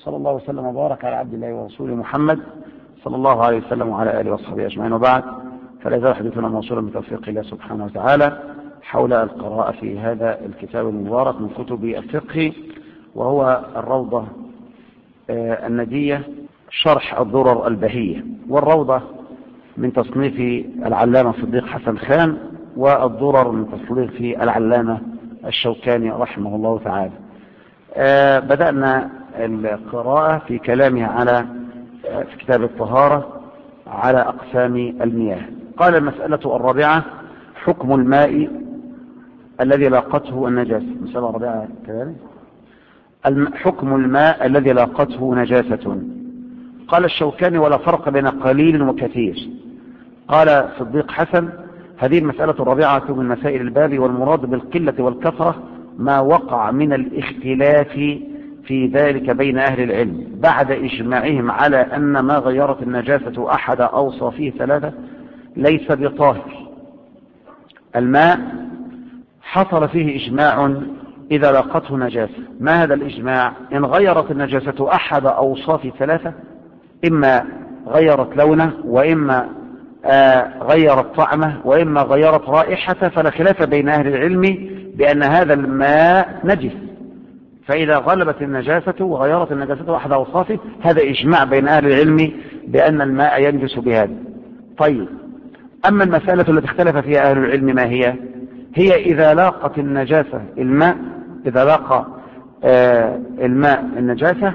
وصلى الله وسلم وبارك على عبد الله ورسوله محمد صلى الله عليه وسلم وعلى آله وصحبه أجمعين، وبعد، فلا يزال حديثنا موصولا بتوفيق الله سبحانه وتعالى حول القراءة في هذا الكتاب المبارك من كتب الفقه، وهو الروضة الندية شرح الدرر البهية. والروضة من تصنيف العلامة صديق حسن خان، والدرر من تصنيف العلامة الشوكاني رحمه الله تعالى. بدأنا القراءة في كلامه على في كتاب الطهارة على أقسام المياه. قال: المسألة الرابعة: حكم الماء الذي لاقته النجاسة. المسألة الرابعة كذلك حكم الماء الذي لاقته نجاسة. قال الشوكاني: ولا فرق بين قليل وكثير. قال صديق حسن: هذه المسألة الرابعة من مسائل الباب، والمراد بالقلة والكثرة ما وقع من الاختلاف في ذلك بين أهل العلم بعد إجماعهم على أن ما غيرت النجاسة أحد أوصافه ثلاثة ليس بطاهر. الماء حصل فيه إجماع إذا لاقته نجاسة. ما هذا الإجماع؟ إن غيرت النجاسة أحد أوصاف ثلاثة، إما غيرت لونه، وإما غيرت طعمه، وإما غيرت رائحته، فلا خلاف بين أهل العلم بأن هذا الماء نجس. فإذا غلبت النجاسة وغيرت النجاسة أحد أوصافه، هذا إجماع بين أهل العلم بأن الماء ينجس بهذا. طيب، أما المسألة التي اختلف فيها أهل العلم ما هي؟ هي إذا لاقت النجاسة الماء، إذا لاقى الماء النجاسة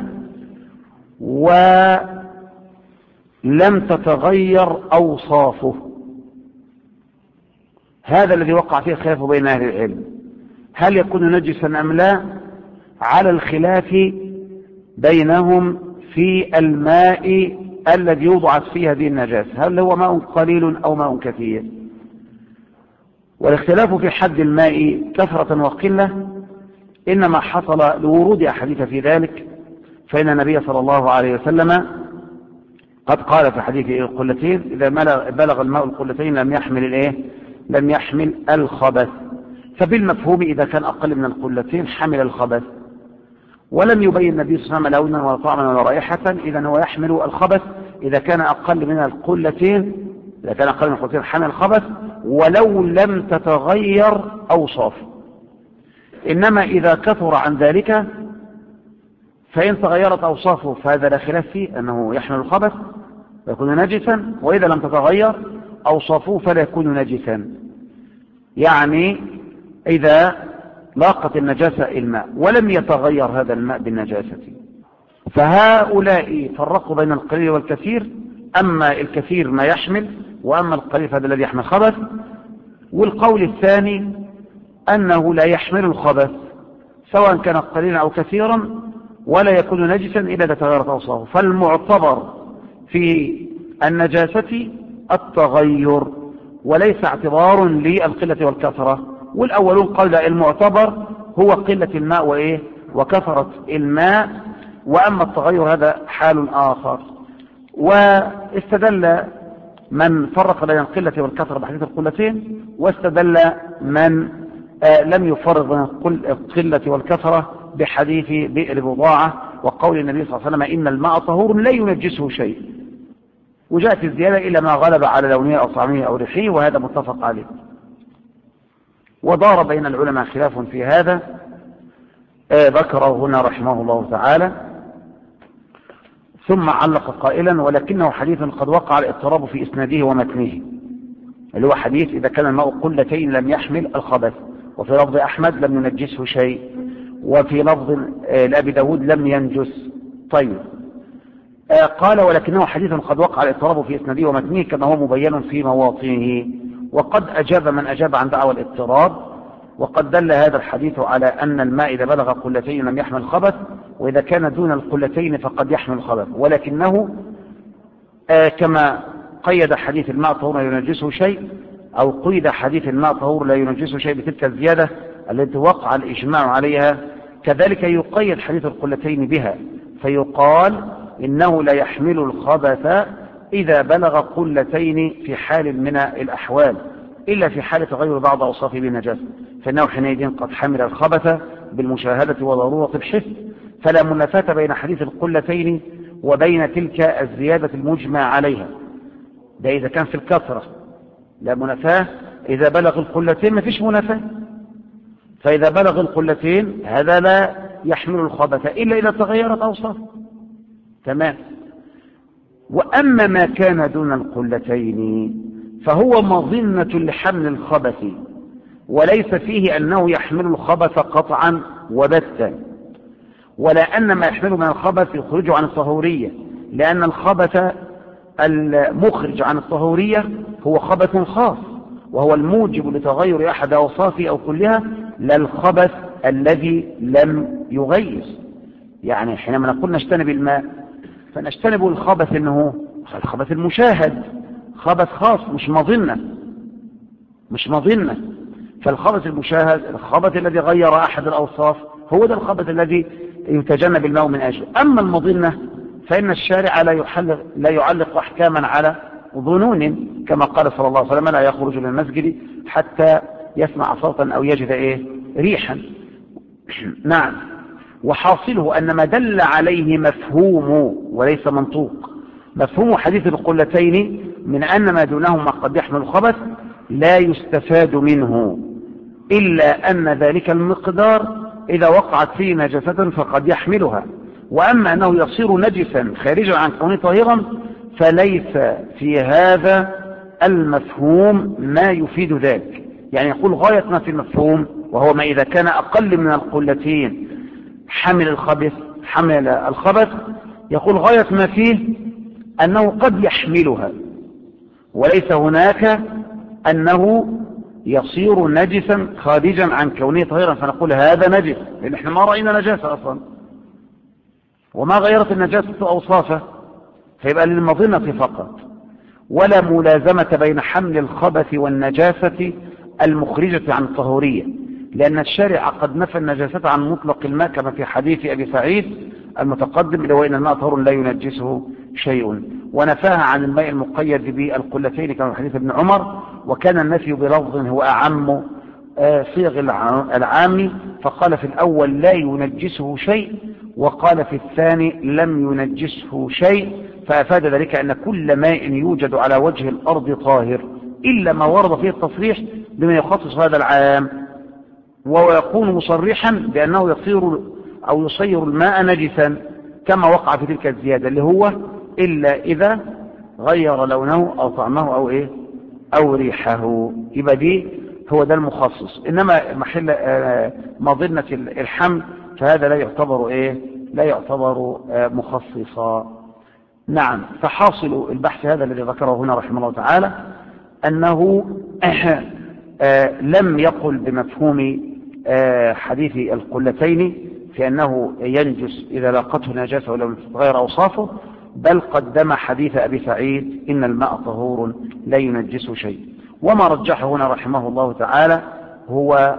ولم تتغير أوصافه، هذا الذي وقع فيه خلاف بين أهل العلم، هل يكون نجسا أم لا؟ على الخلاف بينهم في الماء الذي يوضعت فيه هذه النجاسة، هل هو ماء قليل أو ماء كثير؟ والاختلاف في حد الماء كثرة وقلة إنما حصل لورود أحاديث في ذلك، فإن النبي صلى الله عليه وسلم قد قال في حديث القلتين: إذا بلغ الماء القلتين لم يحمل الخبث. فبالمفهوم إذا كان أقل من القلتين حمل الخبث، ولم يبين النبي صلى الله عليه وسلم لونا ولا طعما ولا رائحة، إذا هو يحمل الخبث. إذا كان أقل من القلتين حمل الخبث ولو لم تتغير أوصافه. إنما إذا كثر عن ذلك فإن تغيرت أوصافه فهذا لا خلاف فيه أنه يحمل الخبث ويكون نجسا، وإذا لم تتغير أوصافه فلا يكون نجسا. يعني إذا لاقت النجاسة الماء ولم يتغير هذا الماء بالنجاسة. فهؤلاء فرقوا بين القليل والكثير، أما الكثير ما يحمل، وأما القليل فهذا الذي يحمل خبث. والقول الثاني أنه لا يحمل الخبث سواء كان قليلا أو كثيرا، ولا يكون نجسا إلا إذا تغيرت أوصافه. فالمعتبر في النجاسة التغير وليس اعتبار للقلة والكثرة. والأولون قال المعتبر هو قلة الماء وكثرة الماء، وأما التغير هذا حال آخر. واستدل من فرق بين القلة والكثرة بحديث القلتين، واستدل من لم يفرق بين القلة والكثرة بحديث بئر بضاعة وقول النبي صلى الله عليه وسلم: إن الماء طهور لا ينجسه شيء. وجاءت الزيادة إلى ما غلب على لونه أو طعمه أو ريحه، وهذا متفق عليه. ودار بين العلماء خلاف في هذا ذكره هنا رحمه الله تعالى، ثم علق قائلا: ولكنه حديث قد وقع الاضطراب في إسناده ومتنه، اللي هو حديث إذا كان الماء قلتين لم يحمل الخبث، وفي لفظ أحمد لم ينجسه شيء، وفي لفظ لأبي داود لم ينجس. طيب، قال: ولكنه حديث قد وقع الاضطراب في إسناده ومتنه كما هو مبين في مواطنه. وقد أجاب من أجاب عن دعوى الاضطراب، وقد دل هذا الحديث على أن الماء إذا بلغ قلتين لم يحمل الخبث، وإذا كان دون القلتين فقد يحمل الخبث. ولكنه كما قيد حديث الماء طهور لا ينجسه شيء، أو قيد حديث الماء طهور لا ينجسه شيء بتلك الزيادة التي وقع الإجماع عليها، كذلك يقيد حديث القلتين بها، فيقال إنه لا يحمل الخبث إذا بلغ قلتين في حال من الأحوال، إلا في حالة تغير بعض أوصافه بالنجاسة، فإنه حينئذ قد حمل الخبث بالمشاهدة وضرورة الحس، فلا منافاة بين حديث القلتين وبين تلك الزيادة المجمع عليها. ده إذا كان في الكثرة لا منافاة، إذا بلغ القلتين ما فيش منافاة. فإذا بلغ القلتين هذا لا يحمل الخبث إلا إذا تغيرت أوصافه. تمام. وأما ما كان دون القلتين فهو مظنة لحمل الخبث، وليس فيه أنه يحمل الخبث قطعا وبتا، ولا أن ما يحمله من الخبث يخرجه عن الطهورية، لأن الخبث المخرج عن الطهورية هو خبث خاص، وهو الموجب لتغير أحد أوصافه أو كلها، لا الخبث الذي لم يغير. يعني حينما نقول نجتنب الماء فنجتنب الخبث إنه الخبث المشاهد، خبث خاص مش مظنة. فالخبث المشاهد الخبث الذي غير أحد الأوصاف هو ده الخبث الذي يتجنب الماء من أجله. أما المظنة فإن الشارع لا يعلق أحكاما على ظنون، كما قال صلى الله عليه وسلم لا يخرج من المسجد حتى يسمع صوتا أو يجد ريحا. نعم. وحاصله أن ما دل عليه مفهوم وليس منطوق. مفهوم حديث القلتين من أن ما دونهما قد يحمل الخبث لا يستفاد منه إلا أن ذلك المقدار إذا وقعت فيه نجاسة فقد يحملها. وأما أنه يصير نجسا خارجا عن كونه طاهرا فليس في هذا المفهوم ما يفيد ذلك. يعني يقول غاية ما في المفهوم، وهو ما إذا كان أقل من القلتين حمل الخبث، يقول غاية ما فيه أنه قد يحملها، وليس هناك أنه يصير نجسا خارجا عن كونه طاهرا فنقول هذا نجس، لأن احنا ما رأينا نجاسة أصلا وما غيرت النجاسة أوصافه، فيبقى للمظنة فقط، ولا ملازمة بين حمل الخبث والنجاسة المخرجة عن الطهورية، لأن الشارع قد نفى النجاسة عن مطلق الماء كما في حديث أبي سعيد المتقدم لو إن الماء طهور لا ينجسه شيء، ونفاها عن الماء المقيد بالقلتين كما في حديث ابن عمر. وكان النفي بلفظ هو أعم صيغ العام، فقال في الأول لا ينجسه شيء، وقال في الثاني لم ينجسه شيء، فأفاد ذلك أن كل ماء يوجد على وجه الأرض طاهر إلا ما ورد فيه التصريح بما يخصص هذا العام، ويكون مصرحا بأنه يصير الماء نجسا كما وقع في تلك الزيادة اللي هو إلا إذا غير لونه أو طعمه أو ريحه. يبقى دي هو ده المخصص. إنما محل مظنة الحمل فهذا لا يعتبر مخصصا. نعم. فحاصل البحث هذا الذي ذكره هنا رحمه الله تعالى أنه لم يقل بمفهوم حديث القلتين في أنه ينجس إذا لاقته نجاسة ولم تتغير أوصافه، بل قدم حديث أبي سعيد إن الماء طهور لا ينجس شيء. وما رجحه هنا رحمه الله تعالى هو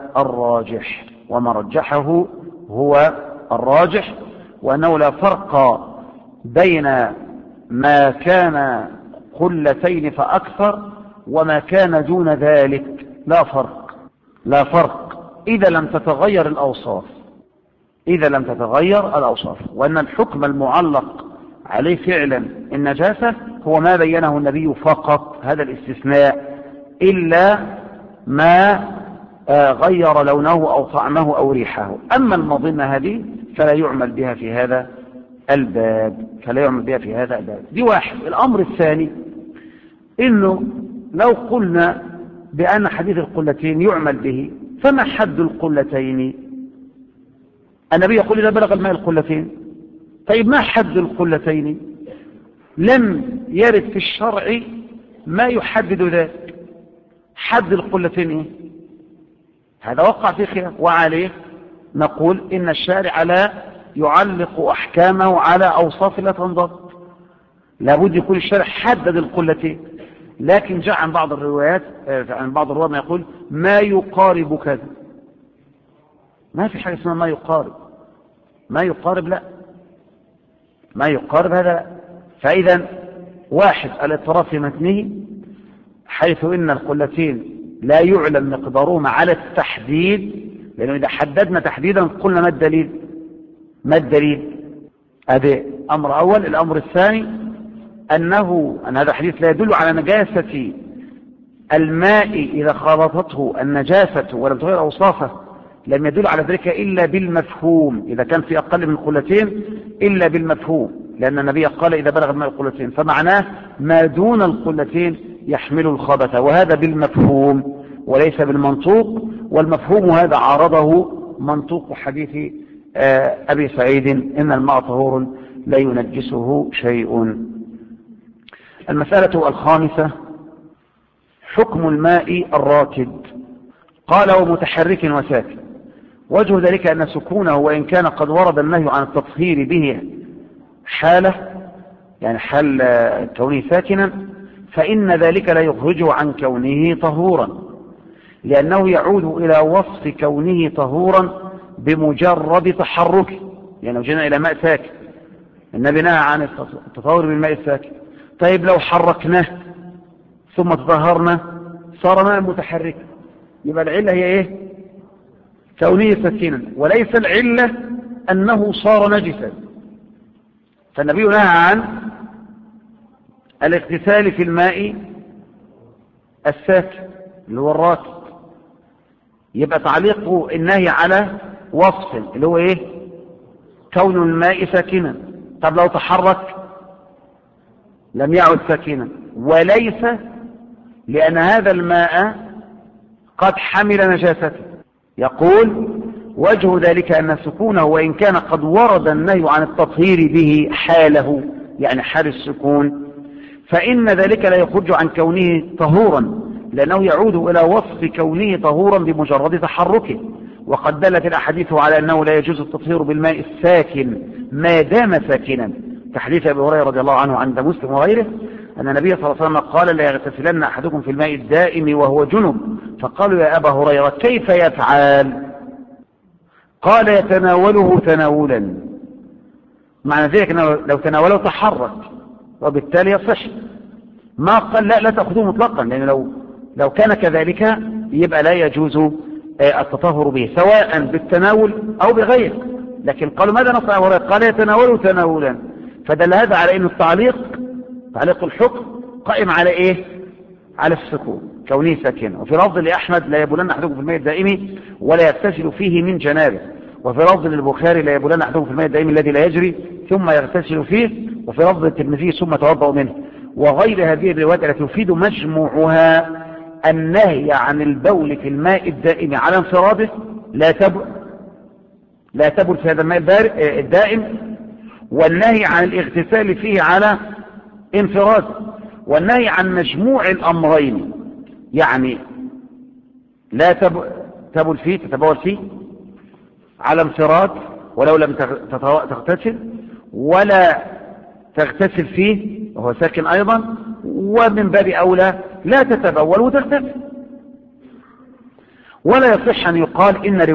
الراجح، وأنه لا فرق بين ما كان قلتين فأكثر وما كان دون ذلك، لا فرق إذا لم تتغير الأوصاف، وأن الحكم المعلق عليه فعلا النجاسة هو ما بينه النبي فقط، هذا الاستثناء، إلا ما غير لونه أو طعمه أو ريحه. أما المظنة هذه فلا يعمل بها في هذا الباب، دي واحد. الأمر الثاني إنه لو قلنا بأن حديث القلتين يعمل به، فما حد القلتين؟ النبي يقول إذا بلغ الماء القلتين. طيب ما حد القلتين؟ لم يرد في الشرع ما يحدد ذلك. حد القلتين هذا وقع في خلاف، وعليه نقول إن الشارع لا يعلق أحكامه على أوصاف لا تنضبط، لابد يكون الشارع حدد القلتين. لكن جاء عن بعض الروايات عن بعض الرواة ما يقول ما يقارب كذا. ما في حاجة اسمها ما يقارب لا، ما يقارب هذا لا. فإذا واحد الاضطراب في متنه، حيث إن القلتين لا يعلم مقدارهما على التحديد، لأنه إذا حددنا تحديدا قلنا ما الدليل؟ ما الدليل؟ هذا أمر أول. الأمر الثاني أن هذا الحديث لا يدل على نجاسة الماء إذا خالطته النجاسة ولم تغير أوصافه، لم يدل على ذلك إلا بالمفهوم، إذا كان في أقل من قلتين إلا بالمفهوم، لأن النبي قال إذا بلغ الماء قلتين، فمعناه ما دون القلتين يحمل الخبث، وهذا بالمفهوم وليس بالمنطوق. والمفهوم هذا عارضه منطوق حديث أبي سعيد إن الماء طهور لا ينجسه شيء. المسألة الخامسة حكم الماء الراكد. قال ومتحرك وساكن. وجه ذلك أن سكونه وإن كان قد ورد النهي عن التطهير به حاله، يعني حال كونه ساكنا، فإن ذلك لا يخرجه عن كونه طهورا، لأنه يعود إلى وصف كونه طهورا بمجرد تحركه. يعني لو جينا إلى ماء ساكن، النبي نهى عن التطهر بالماء الساكن، طيب لو حركناه ثم تطهرنا صار ماء متحرك، يبقى العلة هي ايه؟ كونه سكينا، وليس العلة أنه صار نجسا. فالنبي نهى عن الاغتسال في الماء الساكن اللي هو الراكد، يبقى تعليق النهي على وصف اللي هو ايه؟ كون الماء ساكنا. طب لو تحرك لم يعد ساكنا، وليس لأن هذا الماء قد حمل نجاسته. يقول وجه ذلك أن سكونه وإن كان قد ورد النهي عن التطهير به حاله، يعني حال السكون، فإن ذلك لا يخرج عن كونه طهورا، لأنه يعود إلى وصف كونه طهورا بمجرد تحركه. وقد دلت الأحاديث على أنه لا يجوز التطهير بالماء الساكن ما دام ساكنا، كحديث أبي هريرة رضي الله عنه عند مسلم وغيره أن النبي صلى الله عليه وسلم قال لا يغتسلن أحدكم في الماء الدائم وهو جنب. فقالوا يا أبا هريرة كيف يفعل؟ قال يتناوله تناولا، معنى ذلك لو تناوله تحرك وبالتالي يصح. ما قال لا تأخذوه مطلقا، لأن لو كان كذلك يبقى لا يجوز التطهر به سواء بالتناول أو بغيره. لكن قالوا ماذا نصنع هريرة؟ قال يتناوله تناولا، فدل هذا على أن تعليق الحكم قائم على إيه؟ على السكون كونه ساكنا. وفي لفظ لأحمد لا يبولن أحدكم في الماء الدائم ولا يغتسل فيه من جنابه. وفي لفظ للبخاري لا يبولن أحدكم في الماء الدائم الذي لا يجري ثم يغتسل فيه. وفي لفظ الترمذي ثم توضأ منه. وغير هذه الروايات التي تفيد مجموعها النهي عن البول في الماء الدائم على انفراده، لا تبل في هذا الماء الدائم، والنهي عن الاغتسال فيه على انفراد، والنهي عن مجموع الأمرين، يعني لا تبول فيه تتبول فيه على انفراد ولو لم تغتسل، ولا تغتسل فيه وهو ساكن أيضا، ومن باب أولى لا تتبول وتغتسل. ولا يصح أن يقال إن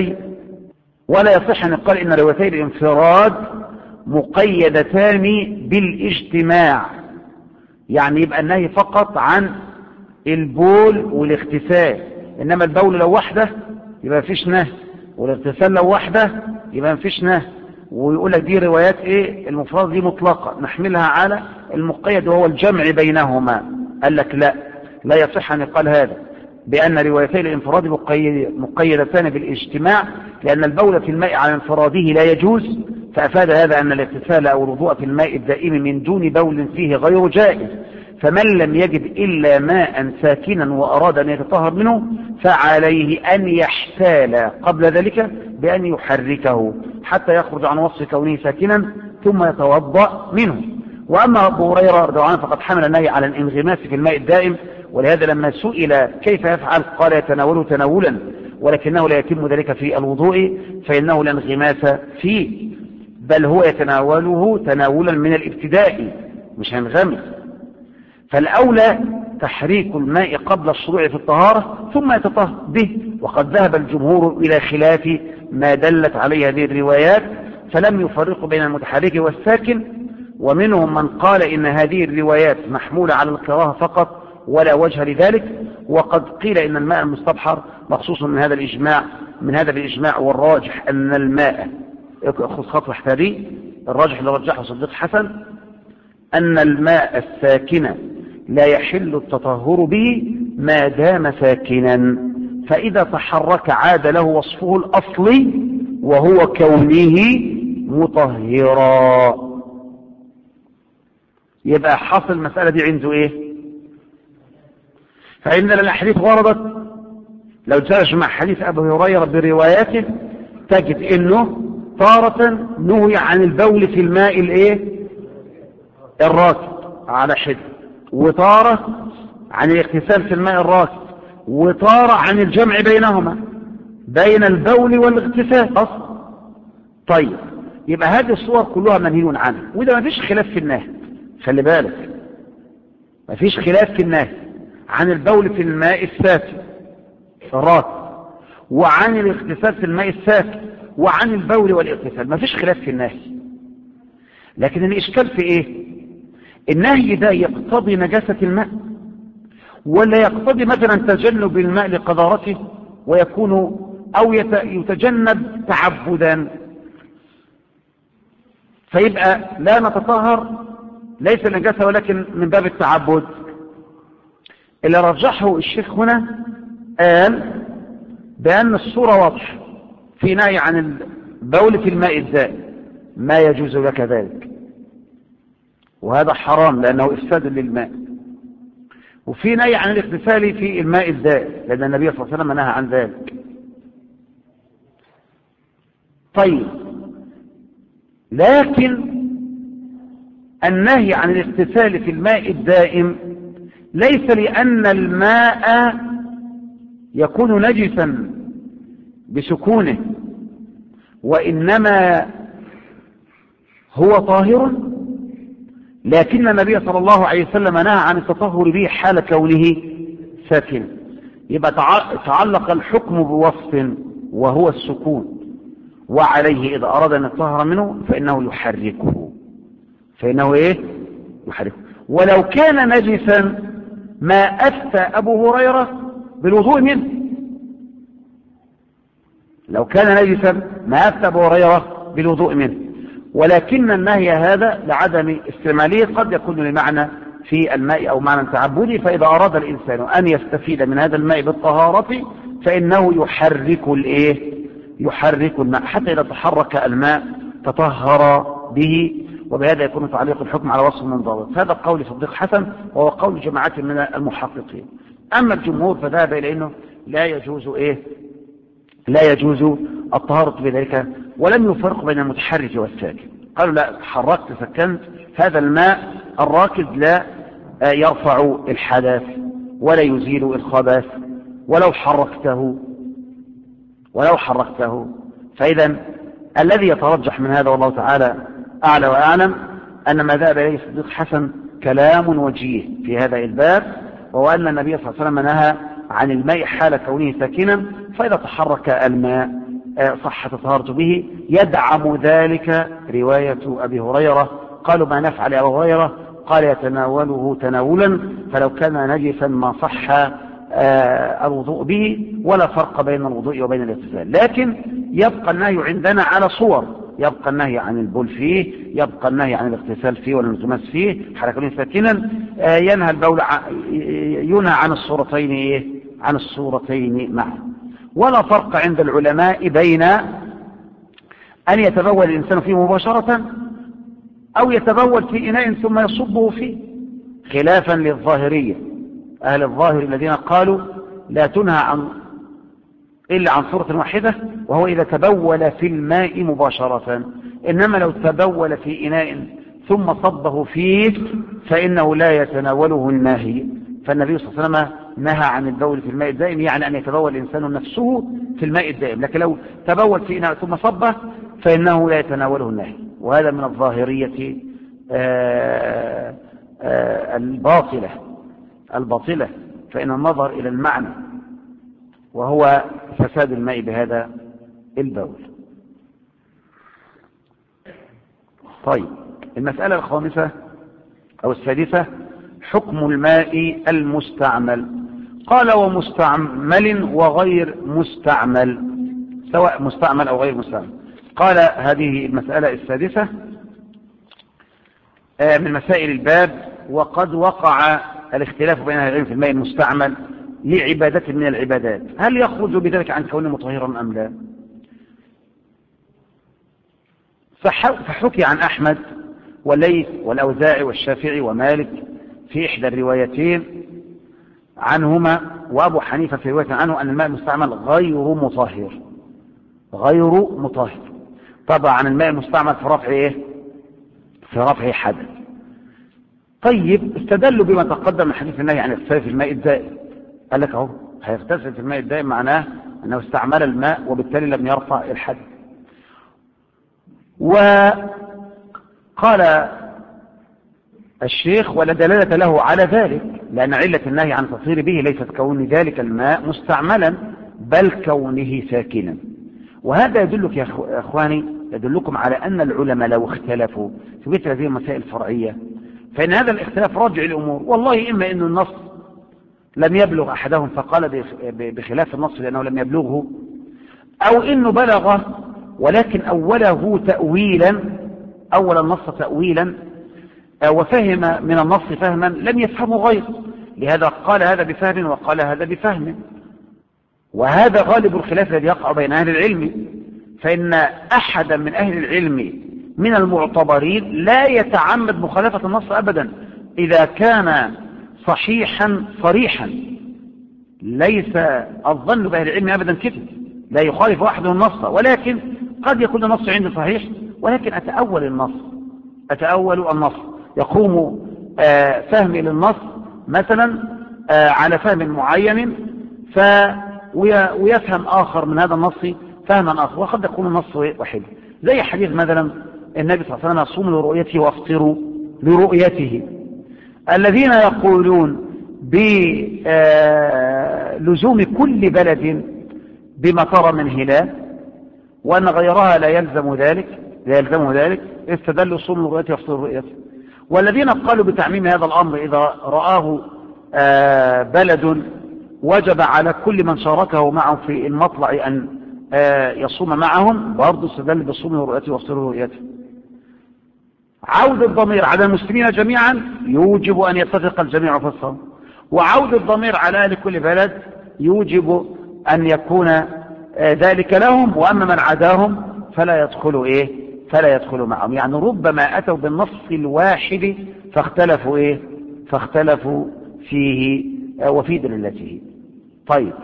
روايتي الانفراد مقيدتان بالاجتماع، يعني يبقى النهي فقط عن البول والاغتسال، إنما البول لو وحده يبقى مفيش نهي، والاغتسال لو وحده يبقى مفيش نهي. ويقول لك دي روايات ايه؟ المفرد دي مطلقة نحملها على المقيد وهو الجمع بينهما. قال لك لا يصح أن يقال هذا بأن روايتي الانفراد مقيدتان بالاجتماع، لأن البول في الماء على انفراده لا يجوز، فأفاد هذا أن الاغتسال أو الوضوء في الماء الدائم من دون بول فيه غير جائز. فمن لم يجد إلا ماء ساكنا وأراد أن يتطهر منه فعليه أن يحتال قبل ذلك بأن يحركه حتى يخرج عن وصف كونه ساكنا ثم يتوضأ منه. وأما أبو هريرة رضي الله عنه فقد حمل النهي على الانغماس في الماء الدائم، ولهذا لما سئل كيف يفعل قال يتناوله تناولا، ولكنه لا يتم ذلك في الوضوء فإنه لا انغماس فيه، بل هو يتناوله تناولا من الابتداء مش هينغمس. فالأولى تحريك الماء قبل الشروع في الطهارة ثم يتطهر به، وقد ذهب الجمهور إلى خلاف ما دلت عليه هذه الروايات، فلم يفرقوا بين المتحرك والساكن. ومنهم من قال إن هذه الروايات محمولة على الكراهة فقط ولا وجه لذلك، وقد قيل إن الماء المستبحر مخصوص من هذا الإجماع والراجح أن الماء خذ خطوة احتاري. الراجح اللي رجحه صديق حسن أن الماء الساكن لا يحل التطهر به ما دام ساكنا، فإذا تحرك عاد له وصفه الأصلي وهو كونه مطهرا. يبقى حاصل المسألة دي عنده ايه؟ فإن الأحاديث وردت، لو ترجمع حديث أبي هريرة برواياته تجد انه تارة نهي عن البول في الماء الايه الراكد على حد، وتارة عن الاغتسال في الماء الراكد، وتارة عن الجمع بينهما بين البول والاغتسال اصلا. طيب يبقى هذه الصور كلها منهي عنها، وده ما فيش خلاف في النهي. خلي بالك ما فيش خلاف في النهي عن البول في الماء الساكن الراكد، وعن الاغتسال في الماء الساكن، وعن البول والاغتسال، ما فيش خلاف في النهي. لكن الإشكال في ايه؟ النهي ده يقتضي نجاسة الماء ولا يقتضي مثلا تجنب الماء لقذارته ويكون او يتجنب تعبدا؟ فيبقى لا نتطهر ليس نجاسة ولكن من باب التعبد. اللي رجحه الشيخ هنا قال بأن الصورة واضحة في نهي عن البول في الماء الدائم، ما يجوز لك ذلك، وهذا حرام لأنه إفساد للماء. وفي نهي عن الاغتسال في الماء الدائم لأن النبي صلى الله عليه وسلم نهى عن ذلك. طيب لكن النهي عن الاغتسال في الماء الدائم ليس لأن الماء يكون نجسا بسكونه، وإنما هو طاهر، لكن النبي صلى الله عليه وسلم نهى عن التطهر به حال كونه ساكنا. يبقى تعلق الحكم بوصف وهو السكون، وعليه إذا أراد أن يطهر منه فإنه يحركه. يحركه. ولو كان نجسا ما أفتى أبو هريرة بالوضوء منه. لو كان نجسا ما أفتى أبو هريرة بالوضوء منه، ولكن النهي هذا لعدم استعماله قد يكون لمعنى في الماء أو معنى تعبدي، فإذا أراد الإنسان أن يستفيد من هذا الماء بالطهارة فإنه يحرك الماء حتى إذا تحرك الماء تطهر به، وبهذا يكون تعليق الحكم على وصف منضبط. هذا قول صديق حسن وهو قول جماعة من المحققين. أما الجمهور فذهب إلى أنه لا يجوز الطهارة بذلك، ولم يفرق بين المتحرك والساكن. قالوا لا، تحركت سكنت، هذا الماء الراكد لا يرفع الحدث ولا يزيل الخبث ولو حركته. فإذا الذي يترجح من هذا والله تعالى أعلى وأعلم أن ما ذهب إليه صديق حسن كلام وجيه في هذا الباب، وهو أن النبي صلى الله عليه وسلم نهى عن الماء حال كونه ساكنا، فإذا تحرك الماء صح طهارته به. يدعم ذلك رواية أبي هريرة، قالوا ما نفعل يا أبي هريرة؟ قال يتناوله تناولا، فلو كان نجسا ما صح الوضوء به، ولا فرق بين الوضوء وبين الاغتسال. لكن يبقى النهي عندنا على صور، يبقى النهي عن البول فيه، يبقى النهي عن الاغتسال فيه والالتماس فيه حال كونه ساكنا، ينهى عن الصورتين معا. ولا فرق عند العلماء بين أن يتبول الإنسان فيه مباشرة أو يتبول في إناء ثم يصبه فيه، خلافا للظاهرية. أهل الظاهر الذين قالوا لا تنهى إلا عن صورة واحدة، وهو إذا تبول في الماء مباشرة، إنما لو تبول في إناء ثم صبه فيه فإنه لا يتناوله النهي. فالنبي صلى الله عليه وسلم نهى عن البول في الماء الدائم، يعني أن يتبول الإنسان نفسه في الماء الدائم، لكن لو تبول في إناء ثم صبه فإنه لا يتناوله النهي. وهذا من الظاهرية الباطلة، فإن النظر إلى المعنى وهو فساد الماء بهذا البول. طيب المسألة الخامسة أو السادسة حكم الماء المستعمل. قال ومستعمل وغير مستعمل، سواء مستعمل أو غير مستعمل. قال هذه المسألة السادسة من مسائل الباب: وقد وقع الاختلاف بين أهل العلم في الماء المستعمل لعبادة من العبادات، هل يخرج بذلك عن كونه مطهرا أم لا؟ فحكي عن أحمد والليث والأوزاعي والشافعي ومالك في إحدى الروايتين عنهما، وأبو حنيفة في رواية عنه، أن الماء المستعمل غير مطهر. غير مطهر. طبعا الماء المستعمل في رفع إيه؟ في رفع حدث. طيب استدلوا بما تقدم من حديث النهي عن اغتسال في الماء الدائم. قال لك اهو هيغتسل في الماء الدائم معناه أنه استعمل الماء وبالتالي لم يرفع الحدث. وقال الشيخ: ولا دلالة له على ذلك، لأن علة النهي عن التطهير به ليست كون ذلك الماء مستعملا بل كونه ساكنا. وهذا يدلك يا أخواني، يدلكم على أن العلماء لو اختلفوا في مثل هذه المسائل الفرعية فإن هذا الاختلاف راجع الأمور. والله إما أن النص لم يبلغ أحدهم فقال بخلاف النص لأنه لم يبلغه، أو إنه بلغه ولكن أوله تأويلا، أول النص تأويلا، وفهم من النص فهما لم يفهمه غيره، لهذا قال هذا بفهم وقال هذا بفهم. وهذا غالب الخلاف الذي يقع بين أهل العلم، فإن أحدا من أهل العلم من المعتبرين لا يتعمد مخالفة النص أبدا إذا كان صحيحا صريحا. ليس الظن بأهل العلم أبدا كده، لا يخالف أحد النص، ولكن قد يكون النص عندي صحيح ولكن أتأول النص، يقوم فهمي للنص مثلا على فهم معين ويفهم آخر من هذا النص فهما آخر، وقد يكون النص واحد. زي حديث مثلا النبي صلى الله عليه وسلم: صوموا لرؤيته وافطروا لرؤيته. الذين يقولون بلزوم كل بلد بما ترى من هلال وأن غيرها لا يلزم ذلك استدلوا: صوموا لرؤيته وافطروا لرؤيته. والذين قالوا بتعميم هذا الأمر إذا رآه بلد وجب على كل من شاركه معه في المطلع أن يصوم معهم، برضو استدل بالصوم لرؤيته وافطروا لرؤيته. عود الضمير على المسلمين جميعا يوجب أن يتفق الجميع في الصوم، وعود الضمير على أهل كل بلد يوجب أن يكون ذلك لهم، وأما من عداهم فلا يدخلوا معهم. يعني ربما أتوا بالنص الواحد فاختلفوا فيه وفي دلالته. طيب،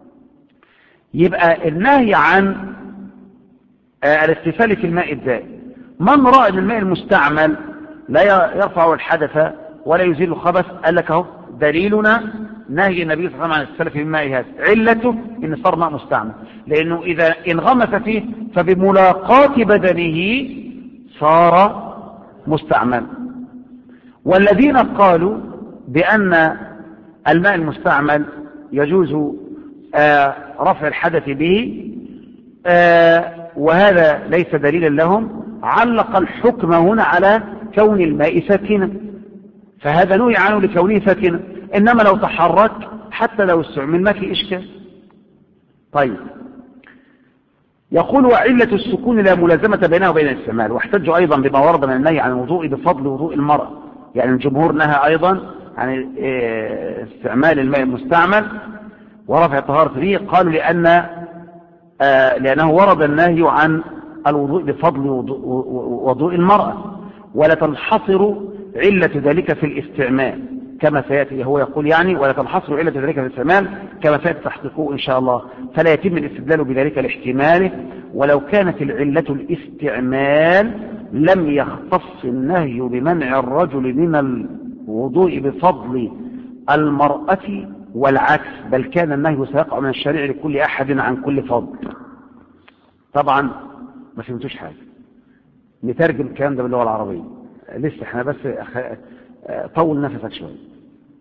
يبقى النهي عن الاغتسال في الماء الدائم، من رأى ان الماء المستعمل لا يرفع الحدث ولا يزيل الخبث، قال لك اهو دليلنا نهي النبي صلى الله عليه وسلم عن الاغتسال في الماء هذا، علته ان صار ماء مستعمل، لانه اذا انغمس فيه فبملاقاة بدنه صار مستعمل. والذين قالوا بأن الماء المستعمل يجوز رفع الحدث به وهذا ليس دليلا لهم، علق الحكم هنا على كون الماء ساكنا، فهذا نهي عنه لكونه ساكنا، إنما لو تحرك حتى لو استعمل ما في إشكال. طيب، يقول: وعلة السكون لا ملازمة بينه وبين الاستعمال. واحتجوا أيضا بما ورد من النهي عن الوضوء بفضل وضوء المرأة، يعني الجمهور نهى أيضا عن استعمال الماء المستعمل ورفع طهارة به، قالوا لأنه ورد النهي عن الوضوء بفضل وضوء المرأة، ولا تنحصر علة ذلك في الاستعمال كما سيأتي. هو يقول يعني ولا تنحصر علة ذلك في الاستعمال كما سيأتي تحقيقه إن شاء الله، فلا يتم الاستدلال بذلك لاحتماله. ولو كانت العلة الاستعمال لم يختص النهي بمنع الرجل من الوضوء بفضل المرأة والعكس، بل كان النهي سيقع من الشريع لكل أحد عن كل فضل. طبعا ما فهمتوش حاجة، نترجم الكلام ده باللغة العربية لسه احنا بس طول نفسك شوية.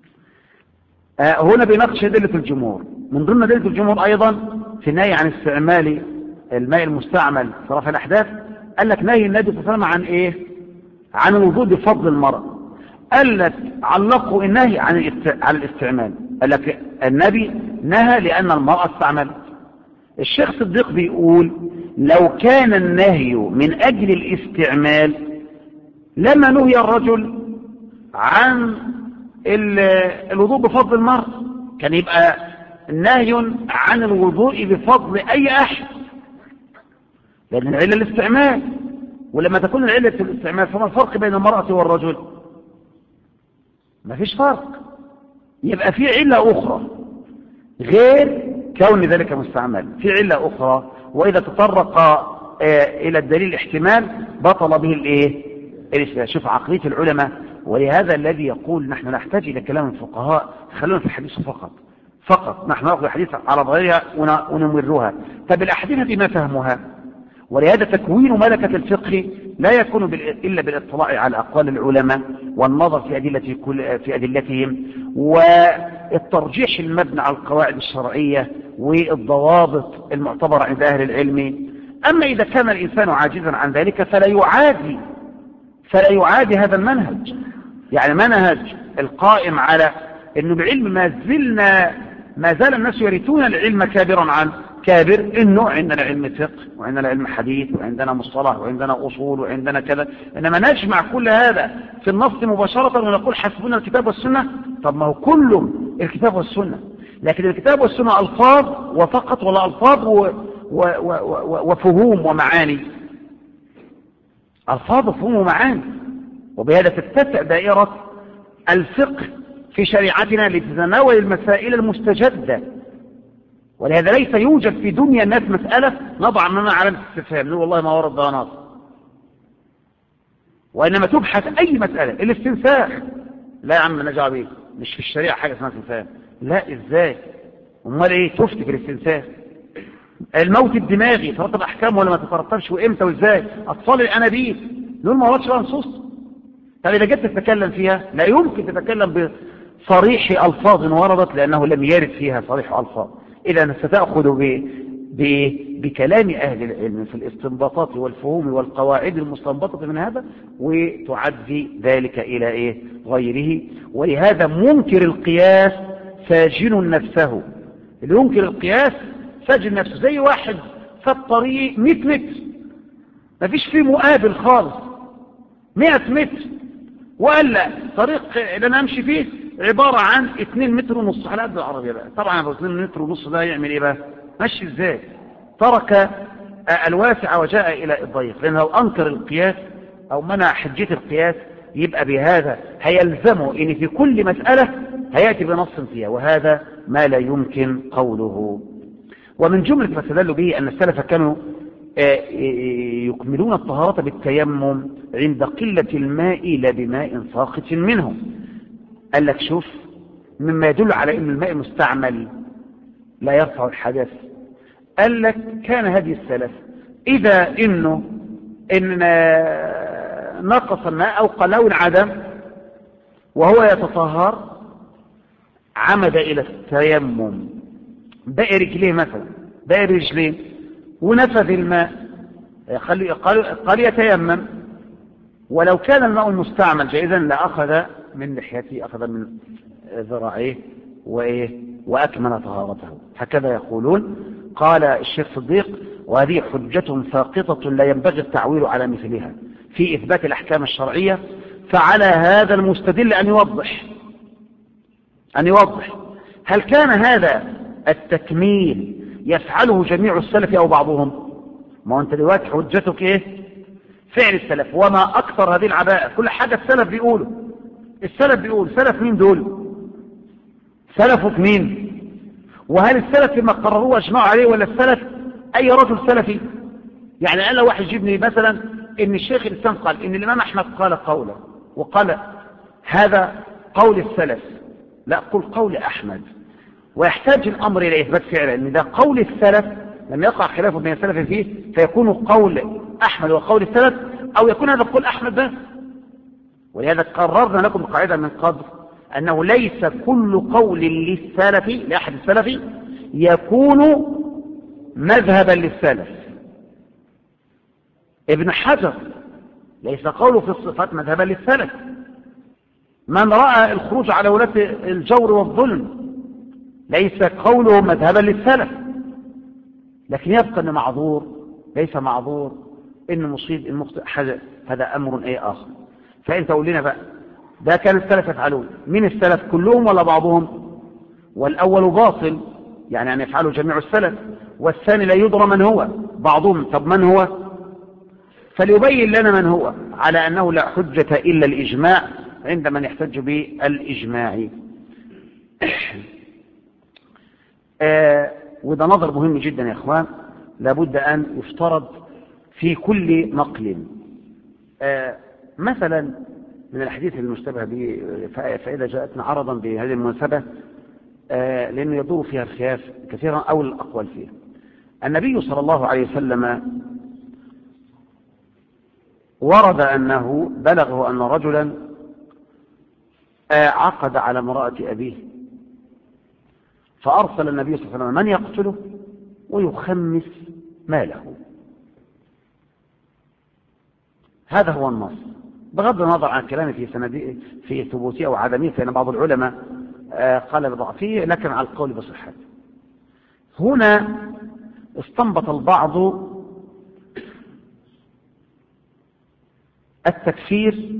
هنا بيناقش أدلة الجمهور، من ضمن أدلة الجمهور أيضا في النهي عن استعمال الماء المستعمل في رفع الأحداث، قال لك نهي النبي صلى الله عليه وسلم عن إيه؟ عن الوضوء بفضل المرأة. قال لك علقوا النهي عن الاستعمال، قال لك النبي نهى لأن المرأة استعملت. الشيخ صديق بيقول لو كان النهي من أجل الاستعمال لما نهي الرجل عن الوضوء بفضل المرء، كان يبقى نهي عن الوضوء بفضل أي أحد، لأن العلة الاستعمال. ولما تكون العلة الاستعمال فما الفرق بين المرأة والرجل؟ ما فيش فرق. يبقى في علة أخرى غير كون ذلك مستعمل، في علة أخرى، وإذا تطرق إلى الدليل الاحتمال بطل به الاستدلال. شوف عقلية العلماء. ولهذا الذي يقول نحن نحتاج إلى كلام الفقهاء، خلونا في الحديث فقط نحن نأخذ الحديث على ظاهرها ونمرها. طب الأحاديث بما فهمها. ولهذا تكوين ملكة الفقه لا يكون إلا بالاطلاع على أقوال العلماء والنظر في أدلتهم والترجيح المبني على القواعد الشرعية والضوابط المعتبرة عند أهل العلم. أما إذا كان الإنسان عاجزا عن ذلك فلا يعادي هذا المنهج، يعني منهج القائم على أنه العلم ما زال الناس يرثون العلم كابرا عن كابر، انه عندنا علم فقه وعندنا علم حديث وعندنا مصطلح وعندنا اصول وعندنا كذا، انما نجمع كل هذا في النص مباشرة ونقول حسبنا الكتاب والسنة. طب ما هو كله الكتاب والسنة، لكن الكتاب والسنة الفاظ وفقط، ولا الفاظ وفهوم ومعاني، الفاظ وفهوم ومعاني. وبهذا تتسع دائرة الفقه في شريعتنا لتتناول المسائل المستجدة. ولهذا ليس يوجد في دنيا الناس مسألة نضع أمامها علامة استفهام نقول والله ما ورد بها نص، وإنما تبحث أي مسألة. الاستنساخ لا يا عم نجا بيه، مش في الشريعة حاجة اسمها استنساخ. لا، ازاي؟ امال ايه تفتي في الاستنساخ؟ الموت الدماغي ترتب احكام ولا ما تترتبش، وامتى وازاي؟ اطفال الانابيب دول ما وردش بقى نصوص. طب اذا جيت تتكلم فيها لا يمكن تتكلم بصريح الفاظ وردت، لانه لم يرد فيها صريح الفاظ. اذا ستاخذ بكلام اهل العلم في الاستنباطات والفهوم والقواعد المستنبطه من هذا، وتعدي ذلك الى غيره. ولهذا منكر القياس ساجن نفسه. اللي ينكر القياس ساجن نفسه، زي واحد في الطريق 100 متر ما فيش فيه مقابل خالص، 100 متر، وقال لا طريق اللي انا امشي فيه عبارة عن 2 متر ونص على قد العربية بقى. طبعا ابو 2 متر ونص ده يعمل ايه بقى؟ ماشي ازاي؟ ترك الواسع وجاء الى الضيق. لان لو انكر القياس او منع حجة القياس يبقى بهذا هيلزمه ان في كل مسألة هيأتي بنص فيها، وهذا ما لا يمكن قوله. ومن جملة ما استدلوا به أن السلف كانوا يكملون الطهارة بالتيمم عند قلة الماء لا بماء ساقط منهم. قال لك شوف، مما يدل على أن الماء المستعمل لا يرفع الحدث. قال لك كان هدي السلف إذا إن نقص الماء أو قلو العدم وهو يتطهر عمد إلى التيمم، باقي رجليه مثلا، باقي رجليه ونفذ الماء، قال يتيمم. ولو كان الماء المستعمل جائزا لأخذ من لحيته، أخذ من ذراعيه وأكمل طهارته. هكذا يقولون. قال الشيخ صديق: وهذه حجة ساقطة لا ينبغي التعويل على مثلها في إثبات الأحكام الشرعية، فعلى هذا المستدل أن يوضح هل كان هذا التكميل يفعله جميع السلف أو بعضهم؟ ما أنت دلوقتي حجتك فعل السلف، وما أكثر هذه العباءة. كل حاجة السلف بيقول سلف مين دول؟ سلفك مين؟ وهل السلف ما قرروه واجمعوا عليه، ولا السلف أي رجل سلفي؟ يعني قال واحد يجيبني مثلا إن الشيخ الإسلام قال إن الإمام أحمد قال قولا وقال هذا قول السلف، لا، قل قول أحمد. ويحتاج الأمر إلى إثبات فعلا أن ده قول السلف لم يقع خلاف بين السلف فيه، فيكون قول أحمد وقول السلف، أو يكون هذا قول أحمد بس. ولهذا قررنا لكم قاعدة من قبل أنه ليس كل قول للسلف لأحد السلف يكون مذهبا للسلف. ابن حجر ليس قوله في الصفات مذهبا للسلف. من رأى الخروج على ولاة الجور والظلم ليس قوله مذهبا للسلف، لكن يبقى أنه معذور ليس معذور، إن مصيب، إن مخطئ، هذا أمر إيه آخر. فأنت قول لنا بقى، ده كان السلف يفعلون، من السلف كلهم ولا بعضهم؟ والأول باطل، يعني أن يفعله جميع السلف، والثاني لا يدرى من هو، بعضهم. طب من هو؟ فليبين لنا من هو، على أنه لا حجة إلا الإجماع عند من يحتج بالإجماع. وده نظر مهم جدا يا إخوان، لابد أن يفترض في كل نقل. مثلا من الحديث المشتبه به، فإذا جاءتنا عرضا بهذه المناسبة، لأنه يدور فيها الخلاف كثيرا أو الأقوال فيها. النبي صلى الله عليه وسلم ورد أنه بلغه أن رجلا عقد على امرأة أبيه، فأرسل النبي صلى الله عليه وسلم من يقتله ويخمس ماله. هذا هو النص، بغض النظر عن كلامه في ثبوتية أو عدمية، فإن بعض العلماء قال بضعفيه، لكن على القول بصحته. هنا استنبط البعض التكفير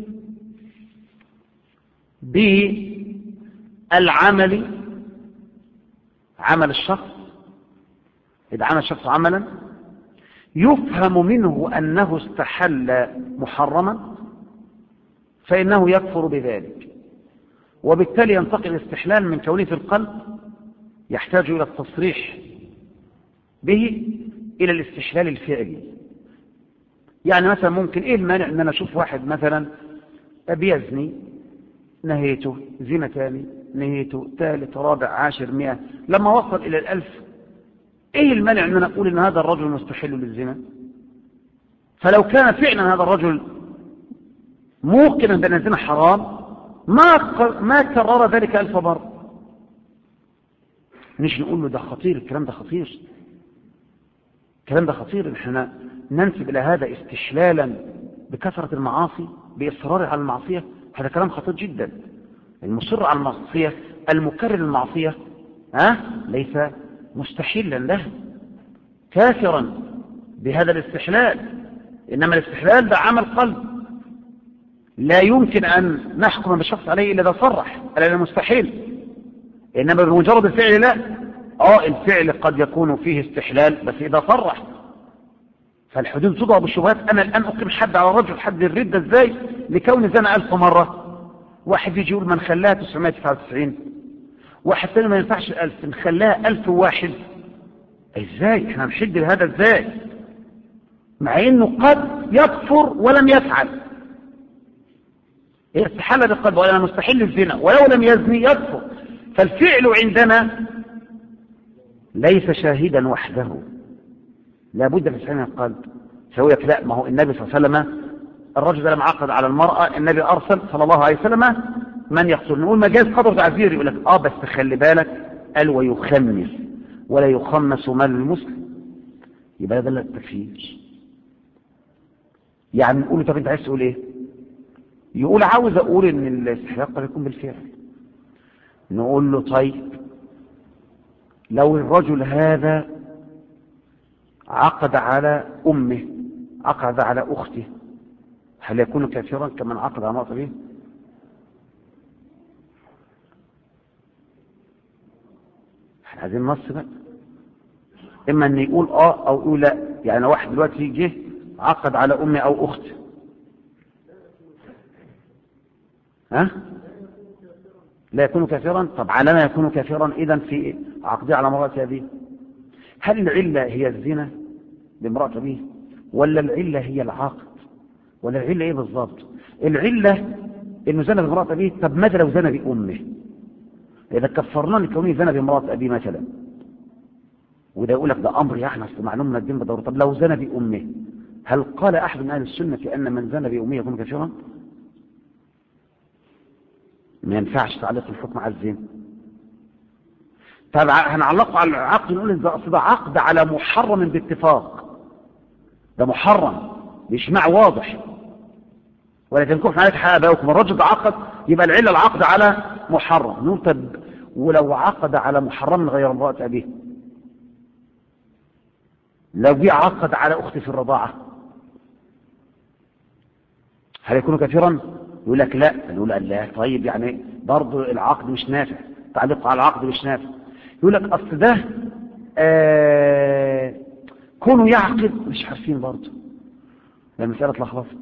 بالعمل، عمل الشخص. إذا عمل الشخص عملا يفهم منه أنه استحل محرما فإنه يكفر بذلك، وبالتالي ينتقل الاستحلال من كونه في القلب يحتاج إلى التصريح به إلى الاستحلال الفعلي. يعني مثلا ممكن إيه المانع أن أنا أشوف واحد مثلا بيزني، نهيته، زنا ثاني، نهيته، ثالث، رابع، 10، 100، لما وصل إلى 1000، إيه المانع أن أنا أقول أن هذا الرجل مستحل للزنا؟ فلو كان فعلا هذا الرجل موقنا بأن الزنا حرام ما كرر ذلك 1000 مرة. نيجي نقول له ده خطير، الكلام ده خطير، الكلام ده خطير. احنا ننسب إلى هذا استشلالا بكثرة المعاصي، بإصرار على المعصية، هذا كلام خطير جدا. المصر على المعصية، المكرر المعصية، ليس مستحيلا له كافرا بهذا الاستحلال، إنما الاستحلال ده عمل قلب، لا يمكن أن نحكم بالشخص عليه إلا إذا صرح، ألا مستحيل. إنما بمجرد الفعل لا. الفعل قد يكون فيه استحلال بس إذا صرح. فالحدود تضع بالشبهات. أنا الآن أقيم حد على رجل، حد الردة إزاي؟ لكون زنا 1000 مرة. واحد يجي يقول من خلاها 999، واحد ثاني ما ينفعش 1000، نخلاها 1001. إزاي احنا نحد لهذا إزاي؟ مع إنه قد يكفر ولم يفعل. استحل بالقلب، وأنا مستحيل الزنا، ولو لم يزني يكفر. فالفعل عندنا ليس شاهدا وحده، لابد من استحلال القلب. سويك لا، ما هو النبي صلى الله عليه وسلم الرجل لما عقد على المرأة النبي أرسل صلى الله عليه وسلم من يقتل. نقول مجاز قدر تعذير، يقول لك بس خلي بالك، قال ويخمس ولا يخمس مال المسلم، يبقى ده التكفير. يعني نقول طب انت عايز تقول ايه؟ يقول عاوز اقول ان الاستحلال قد يكون بالفعل. نقول له طيب لو الرجل هذا عقد على امه، عقد على اخته، هل يكون كافرا كمن عقد على امرأة به؟ احنا عايزين نص بقى، اما ان يقول او يقول لا. يعني واحد دلوقتي جه عقد على امه او اخته، لا يكون كافرا. طب على ما يكون كافرا اذا في عقده على امرأة أبيه؟ هل العلة هي الزنا بامرأة أبيه، ولا العلة هي العقد، ولا العلة ايه بالضبط؟ العلة انه زنى بامرأة أبيه. طب ماذا لو زنى بأمه؟ اذا كفرنا لكونه زنى بامرأة أبيه مثلا، وده يقول لك ده امر احنا معلوم من الدين بدور. طب لو زنى بأمه، هل قال احد من اهل السنة ان من زنى بأمه يكون كافرا؟ ما ينفعش تعليق الحكم على الزنا. طب هنعلقه على العقد، نقول ده عقد على محرم باتفاق، ده محرم بإجماع واضح، ولا تنكحوا عليك حق ابائكم. الرجل ده عقد، يبقى العله العقد على محرم. نقول طب ولو عقد على محرم غير امرأة أبيه؟ لو جه عقد على أختي في الرضاعة هل يكون كافرا؟ يقول لك لا. نقول لا، طيب يعني برضه العقد مش نافع، تعليق على العقد مش نافع. يقول لك أصل ده كونه يعقد مش عارفين برضه، المسألة اتلخبطت.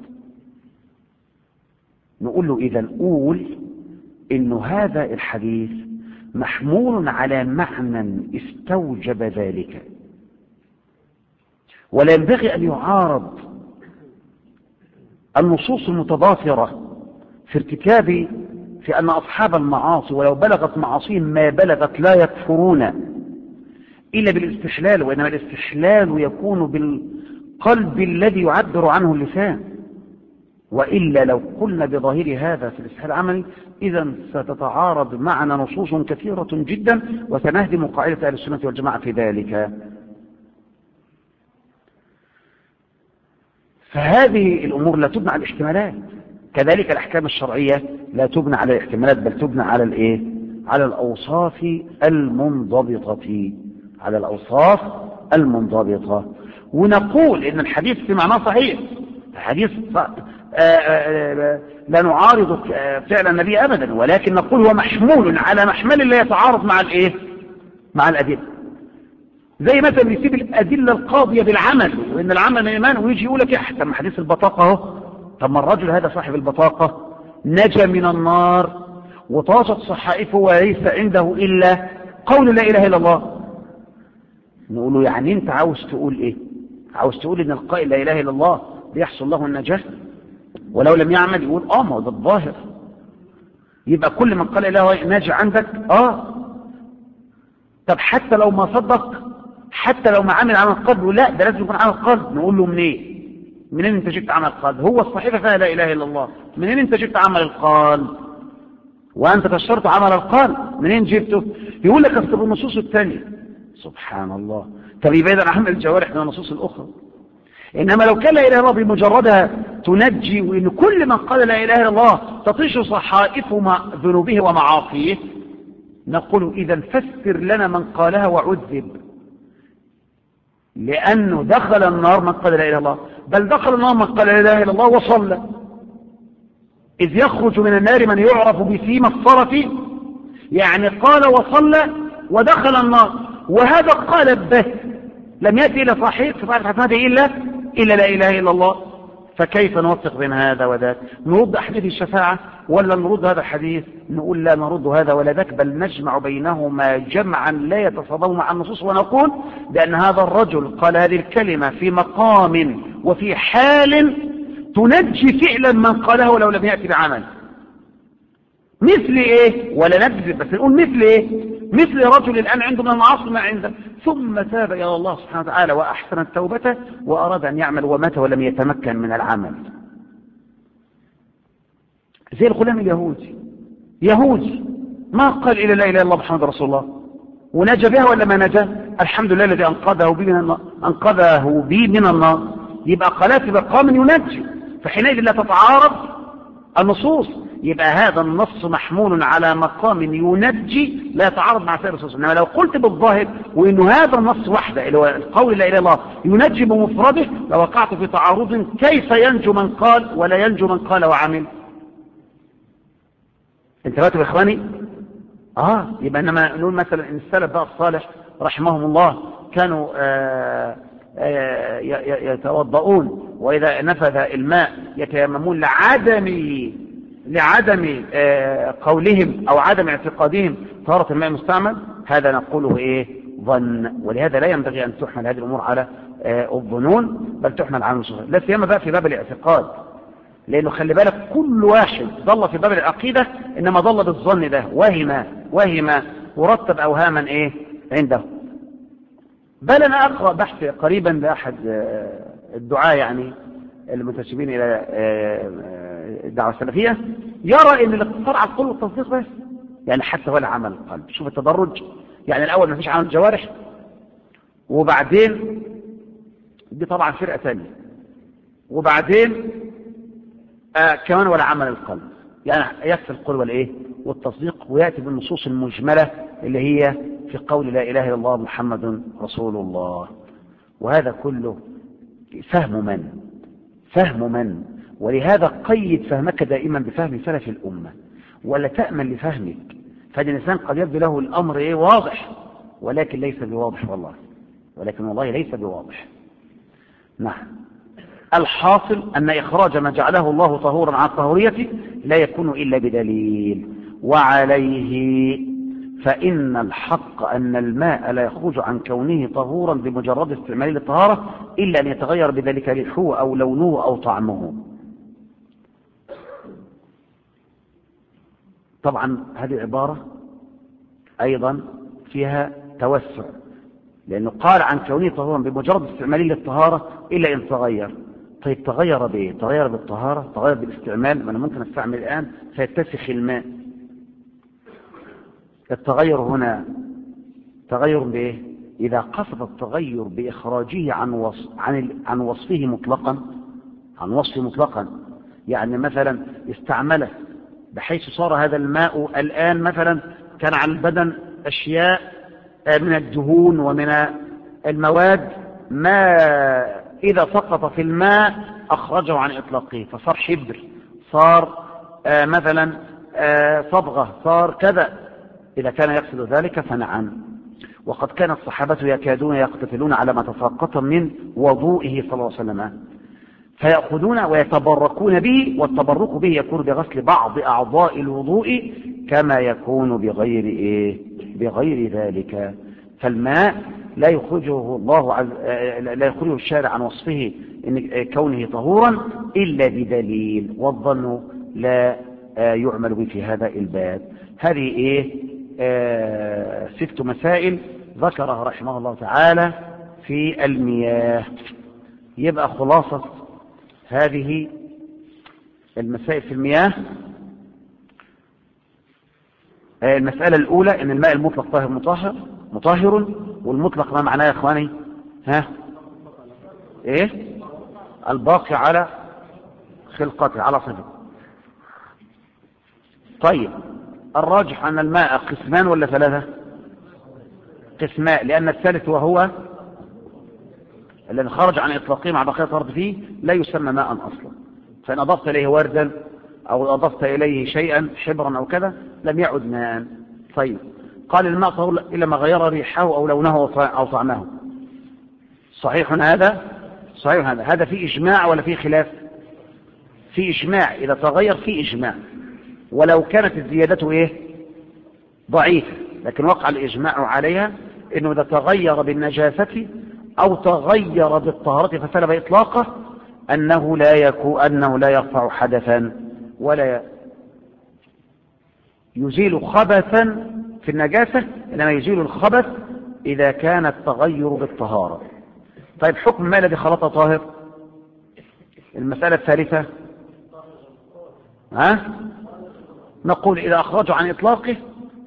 نقول له إذا قول إنه هذا الحديث محمول على معنى استوجب ذلك، ولا ينبغي أن يعارض النصوص المتضافرة في ارتكاب، في أن أصحاب المعاصي ولو بلغت معاصيهم ما بلغت لا يكفرون إلا بالاستحلال، وإنما الاستحلال يكون بالقلب الذي يعبر عنه اللسان. وإلا لو قلنا بظاهر هذا في الاستحلال العملي إذا ستتعارض معنا نصوص كثيرة جدا وسنهدم قاعدة أهل السنة والجماعة في ذلك. فهذه الأمور لا تبنى على الاحتمالات، كذلك الأحكام الشرعية لا تبنى على الاحتمالات بل تبنى على الإيه؟ على الأوصاف المنضبطة، على الأوصاف المنضبطة. ونقول إن الحديث في معناه صحيح، الحديث لا نعارض فعل النبي أبدا، ولكن نقول هو محمول على محمل لا يتعارض مع الإيه؟ مع الأدلة. زي مثلا بيسيب الأدلة القاضية بالعمل، وإن العمل إيمان، ويجي يقول لك احتم حديث البطاقة اهو. طب ما الرجل هذا صاحب البطاقة نجا من النار وطاشت صحائفه وليس عنده إلا قول لا إله إلا الله. نقول له يعني أنت عاوز تقول إيه؟ عاوز تقول إن القائل لا إله إلا الله بيحصل له النجاة ولو لم يعمل؟ يقول ما هو ده الظاهر. يبقى كل من قال لا إله ناجي عندك. طب حتى لو ما صدق، حتى لو ما عمل عمل قلب، لا ده لازم يكون عمل قلب. نقول له منين انت جبت عمل قلب؟ هو الصحيفة فيها لا إله إلا الله، منين انت جبت عمل القلب؟ وأنت تشترط عمل القلب، منين جبته؟ يقول لك أصل النصوص الثانية. سبحان الله. طب يبقى إذا عمل الجوارح من النصوص الأخرى. إنما لو كان لا إله إلا الله بمجردها تنجي، وإن كل من قال لا إله إلا الله تطيش صحائف ذنوبه ومعاصيه، نقول إذا فسر لنا من قالها وعذب، لأنه دخل النار من قال لا إله إلا الله، بل دخل النار من قال لا إله إلا الله وصلى، إذ يخرج من النار من يعرف بسيم الصرف، يعني قال وصلى ودخل النار. وهذا قال به لم يأتي إلى صحيح في صحيح حسناته إلا لا إله إلا الله. فكيف نوفق بين هذا وذاك؟ نرد حديث الشفاعة ولا نرد هذا الحديث؟ نقول لا نرد هذا ولا ذاك، بل نجمع بينهما جمعا لا يتصادم مع النصوص، ونقول بأن هذا الرجل قال هذه الكلمة في مقام وفي حال تنجي فعلا من قاله ولو لم يأتي بعمل. مثل ايه؟ ولا نكذب، بس نقول مثل ايه؟ مثل رجل الآن عنده من المعاصي ما عنده، ثم تاب إلى الله سبحانه وتعالى وأحسن التوبة وأراد أن يعمل ومات ولم يتمكن من العمل. زي الغلام اليهودي، يهودي ما قال إلا لا إله إلا الله محمد رسول الله، ونجى بها ولا ما نجى؟ الحمد لله الذي أنقذه بي من النار. يبقى قالت بقام ينجي، فحينئذ لا تتعارض النصوص. يبقى هذا النص محمول على مقام ينجي لا يتعارض مع سائر النصوص. انما لو قلت بالظاهر وانه هذا النص وحده اللي هو القول لا اله الا الله ينجي بمفرده لوقعت في تعارض. كيف ينجو من قال ولا ينجو من قال وعمل؟ انتبهتوا يا اخواني؟ يبقى انما نقول مثلا ان السلف بقى الصالح رحمهم الله كانوا يتوضؤون واذا نفذ الماء يتيممون لعدم قولهم او عدم اعتقادهم طهارة الماء المستعمل. هذا نقوله ايه؟ ظن. ولهذا لا ينبغي ان تحمل هذه الامور على الظنون بل تحمل على النصوص، لا سيما بقى في باب الاعتقاد، لانه خلي بالك كل واحد ضل في باب العقيدة انما ضل بالظن، ده وهم ورتب اوهاما ايه عنده. بل انا اقرأ بحث قريبا لاحد الدعاة يعني المنتسبين الى الدعوة السلفية، يرى ان الاقتصار على القول والتصديق بس، يعني حتى ولا عمل القلب. شوف التدرج، يعني الاول ما فيش عمل الجوارح، وبعدين دي طبعا فرقة ثانية، وبعدين كمان ولا عمل القلب، يعني يكفي القول والايه والتصديق، ويأتي بالنصوص المجملة اللي هي في قول لا اله الا الله محمد رسول الله. وهذا كله فهم من ولهذا قيد فهمك دائما بفهم سلف الأمة ولا تأمن لفهمك. فهذا الإنسان قد يبدو له الأمر واضح ولكن ليس بواضح والله ليس بواضح. نعم. الحاصل أن إخراج ما جعله الله طهورا عن طهوريته لا يكون إلا بدليل. وعليه فإن الحق أن الماء لا يخرج عن كونه طهورا بمجرد استعماله للطهارة إلا أن يتغير بذلك ريحه أو لونه أو طعمه. طبعا هذه عبارة أيضا فيها توسع، لأنه قال عن كونه طهورا بمجرد استعماله للطهارة إلا إن تغير. طيب تغير بإيه؟ تغير بالطهارة، تغير بالاستعمال. ما أنا ممكن أستعمل الآن فيتسخ الماء. التغير هنا تغير بإيه؟ إذا قصد التغير بإخراجه عن وصفه مطلقا، يعني مثلا استعمله بحيث صار هذا الماء الآن مثلا كان على البدن أشياء من الدهون ومن المواد ما إذا سقط في الماء أخرجه عن إطلاقه فصار حبر، صار مثلا صبغة، صار كذا. إذا كان يقصد ذلك فنعم. وقد كان الصحابة يكادون يقتتلون على ما تساقط من وضوئه صلى الله عليه وسلم فيأخذون ويتبركون به، والتبرك به يكون بغسل بعض أعضاء الوضوء كما يكون بغير ذلك. فالماء لا يخرجه لا يخرجه الشارع عن وصفه إن كونه طهورا إلا بدليل، والظن لا يعمل به في هذا الباب. هذه 6 مسائل ذكرها رحمه الله تعالى في المياه. يبقى خلاصة هذه المسائل في المياه: المسألة الأولى أن الماء المطلق طاهر مطهر. والمطلق ما معناه يا إخواني؟ الباقي على خلقته، على صفته. طيب الراجح أن الماء قسمان ولا 3؟ قسمان، لأن الثالث وهو الذي خرج عن إطلاقه مع بقية الأرض فيه لا يسمى ماء أصلا. فإن أضفت إليه وردا أو أضفت إليه شيئا حبرا أو كذا لم يعد ماء. طيب قال الماء طهور إلا ما غير ريحه أو لونه أو طعمه. صحيح هذا؟ صحيح هذا في إجماع ولا في خلاف؟ في إجماع. إذا تغير في إجماع، ولو كانت الزيادة ضعيفة، لكن وقع الإجماع عليها إنه إذا تغير بالنجاسة أو تغير بالطهارة فسلب إطلاقه أنه لا يرفع حدثا ولا يزيل خبثا في النجاسة، إنما يزيل الخبث إذا كان التغير بالطهارة. طيب حكم الماء الذي خلطه طاهر؟ المسألة الثالثة نقول إذا أخرجه عن إطلاقه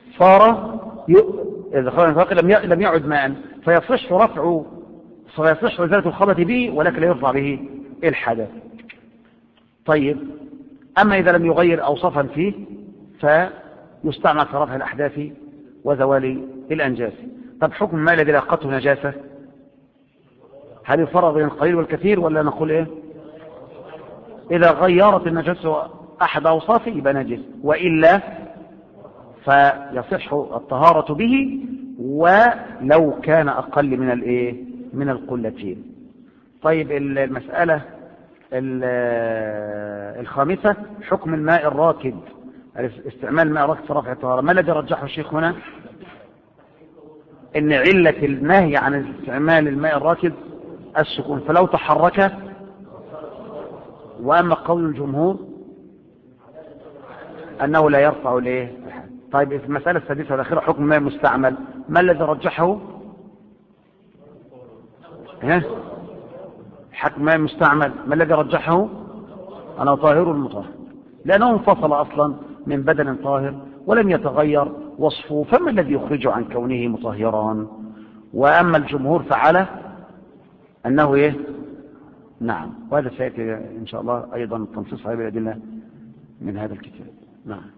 إذا خرج عن إطلاقه لم يعد ماء، فيصح إزالة الخبث به ولكن لا يرفع به الحدث. طيب أما إذا لم يغير أوصافا فيه فيستعمل في رفع الأحداث وزوال الأنجاس. طب حكم الماء الذي لاقته نجاسة، هل يفرق بين القليل والكثير ولا نقول إذا غيرت النجاسة أحد أوصافه يبقى نجس، وإلا فيصح الطهارة به ولو كان أقل من القلتين. طيب المسألة الخامسة حكم الماء الراكد، استعمال الماء الراكد في رفع الطهارة. ما الذي رجحه الشيخ هنا؟ إن علة النهي عن استعمال الماء الراكد السكون، فلو تحرك. وأما قول الجمهور أنه لا يرفع طيب في المسألة السادسة والأخيرة حكم الماء المستعمل، ما الذي رجحه؟ حكم الماء المستعمل ما الذي رجحه؟ أنا طاهر المطهر، لأنه انفصل أصلا من بدن طاهر ولم يتغير وصفه، فما الذي يخرجه عن كونه مطهرا؟ وأما الجمهور فعله أنه نعم. وهذا سيأتي إن شاء الله أيضا تنصيص عليه بالأدلة من هذا الكتاب. نعم.